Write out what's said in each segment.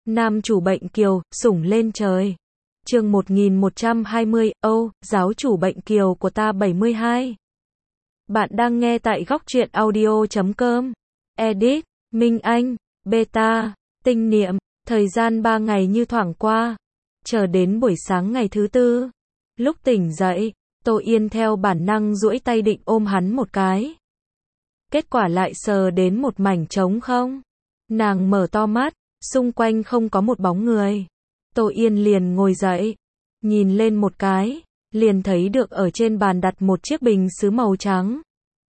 Nam chủ bệnh kiều, sủng lên trời. Chương 1120, giáo chủ bệnh kiều của ta 72. Bạn đang nghe tại góc truyện audio.com. Edit, Minh Anh, Beta, Tinh Niệm. Thời gian 3 ngày như thoảng qua. Chờ đến buổi sáng ngày thứ tư. Lúc tỉnh dậy, Tô Yên theo bản năng duỗi tay định ôm hắn một cái. Kết quả lại sờ đến một mảnh trống không. Nàng mở to mắt, xung quanh không có một bóng người. Tô Yên liền ngồi dậy, nhìn lên một cái, liền thấy được ở trên bàn đặt một chiếc bình sứ màu trắng.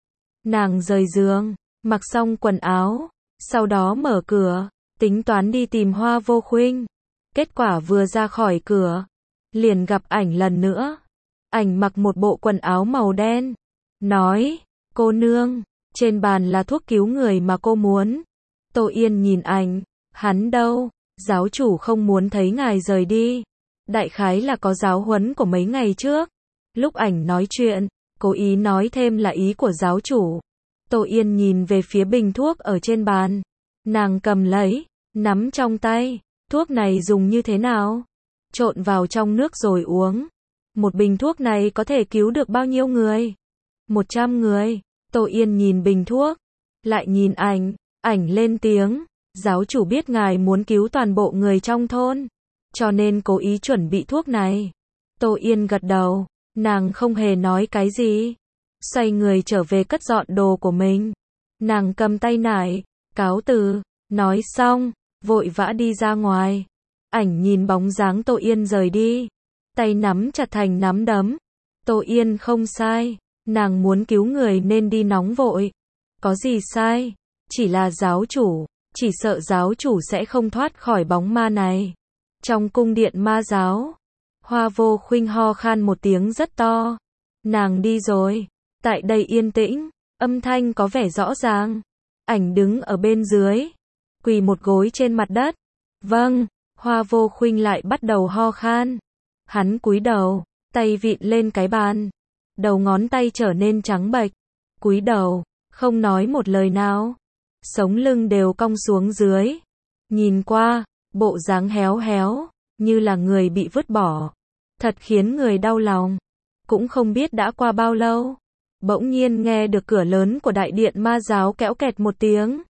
Nàng rời giường, mặc xong quần áo, sau đó mở cửa, tính toán đi tìm Hoa Vô Khuynh. Kết quả vừa ra khỏi cửa, liền gặp ảnh lần nữa. Ảnh mặc một bộ quần áo màu đen, nói, cô nương, trên bàn là thuốc cứu người mà cô muốn. Tô Yên nhìn ảnh, hắn đâu, giáo chủ không muốn thấy ngài rời đi. Đại khái là có giáo huấn của mấy ngày trước. Lúc ảnh nói chuyện, cố ý nói thêm là ý của giáo chủ. Tô Yên nhìn về phía bình thuốc ở trên bàn. Nàng cầm lấy, nắm trong tay, thuốc này dùng như thế nào? Trộn vào trong nước rồi uống. Một bình thuốc này có thể cứu được bao nhiêu người? 100 người. Tô Yên nhìn bình thuốc, lại nhìn ảnh, ảnh lên tiếng. Giáo chủ biết ngài muốn cứu toàn bộ người trong thôn, cho nên cố ý chuẩn bị thuốc này. Tô Yên gật đầu, nàng không hề nói cái gì. Xoay người trở về cất dọn đồ của mình. Nàng cầm tay nải, cáo từ, nói xong, vội vã đi ra ngoài. Ảnh nhìn bóng dáng Tô Yên rời đi, tay nắm chặt thành nắm đấm. Tô Yên không sai, nàng muốn cứu người nên đi nóng vội. Có gì sai, chỉ là giáo chủ. Chỉ sợ giáo chủ sẽ không thoát khỏi bóng ma này. Trong cung điện ma giáo, Hoa Vô Khuynh ho khan một tiếng rất to. Nàng đi rồi. Tại đây yên tĩnh, âm thanh có vẻ rõ ràng. Ảnh đứng ở bên dưới, quỳ một gối trên mặt đất. Vâng, Hoa Vô Khuynh lại bắt đầu ho khan. Hắn cúi đầu, tay vịn lên cái bàn. Đầu ngón tay trở nên trắng bệch. Cúi đầu, không nói một lời nào. Sống lưng đều cong xuống dưới. Nhìn qua, bộ dáng héo héo, như là người bị vứt bỏ. Thật khiến người đau lòng. Cũng không biết đã qua bao lâu. Bỗng nhiên nghe được cửa lớn của đại điện ma giáo kéo kẹt một tiếng.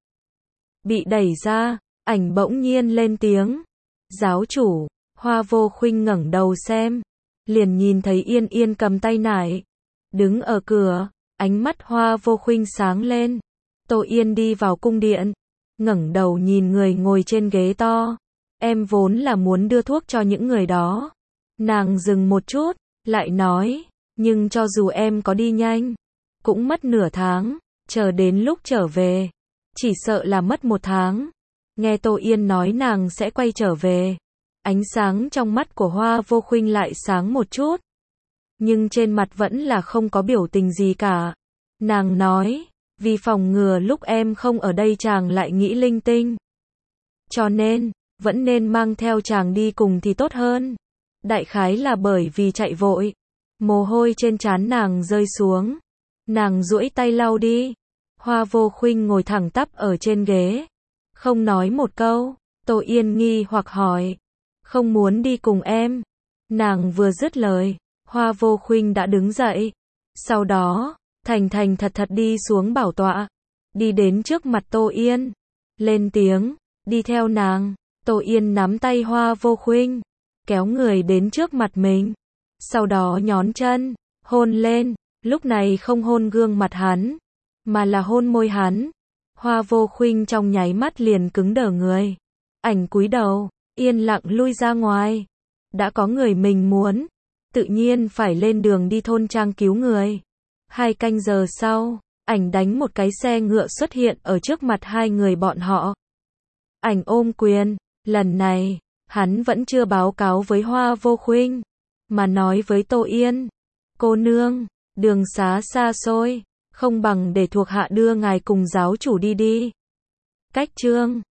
Bị đẩy ra, ảnh bỗng nhiên lên tiếng. Giáo chủ. Hoa Vô Khuynh ngẩng đầu xem. Liền nhìn thấy Yên Yên cầm tay nải. Đứng ở cửa, ánh mắt Hoa Vô Khuynh sáng lên. Tô Yên đi vào cung điện, ngẩng đầu nhìn người ngồi trên ghế to. Em vốn là muốn đưa thuốc cho những người đó. Nàng dừng một chút, lại nói, nhưng cho dù em có đi nhanh, cũng mất nửa tháng, chờ đến lúc trở về, chỉ sợ là mất 1 tháng. Nghe Tô Yên nói nàng sẽ quay trở về, ánh sáng trong mắt của Hoa Vô Khuynh lại sáng một chút. Nhưng trên mặt vẫn là không có biểu tình gì cả. Nàng nói, vì phòng ngừa lúc em không ở đây chàng lại nghĩ linh tinh. Cho nên, vẫn nên mang theo chàng đi cùng thì tốt hơn. Đại khái là bởi vì chạy vội. Mồ hôi trên trán nàng rơi xuống. Nàng duỗi tay lau đi. Hoa Vô Khuynh ngồi thẳng tắp ở trên ghế. Không nói một câu. Tô Yên nghi hoặc hỏi. Không muốn đi cùng em. Nàng vừa dứt lời, Hoa Vô Khuynh đã đứng dậy. Sau đó, thành thành thật thật đi xuống bảo tọa, đi đến trước mặt Tô Yên, lên tiếng, đi theo nàng. Tô Yên nắm tay Hoa Vô Khuynh, kéo người đến trước mặt mình, sau đó nhón chân, hôn lên, lúc này không hôn gương mặt hắn, mà là hôn môi hắn. Hoa Vô Khuynh trong nháy mắt liền cứng đờ người, ảnh cúi đầu, yên lặng lui ra ngoài. Đã có người mình muốn, tự nhiên phải lên đường đi thôn trang cứu người. 2 canh giờ sau, ảnh đánh một cái xe ngựa xuất hiện ở trước mặt hai người bọn họ. Ảnh ôm quyền, lần này, hắn vẫn chưa báo cáo với Hoa Vô Khuynh, mà nói với Tô Yên. Cô nương, đường xá xa xôi, không bằng để thuộc hạ đưa ngài cùng giáo chủ đi đi. Cách chương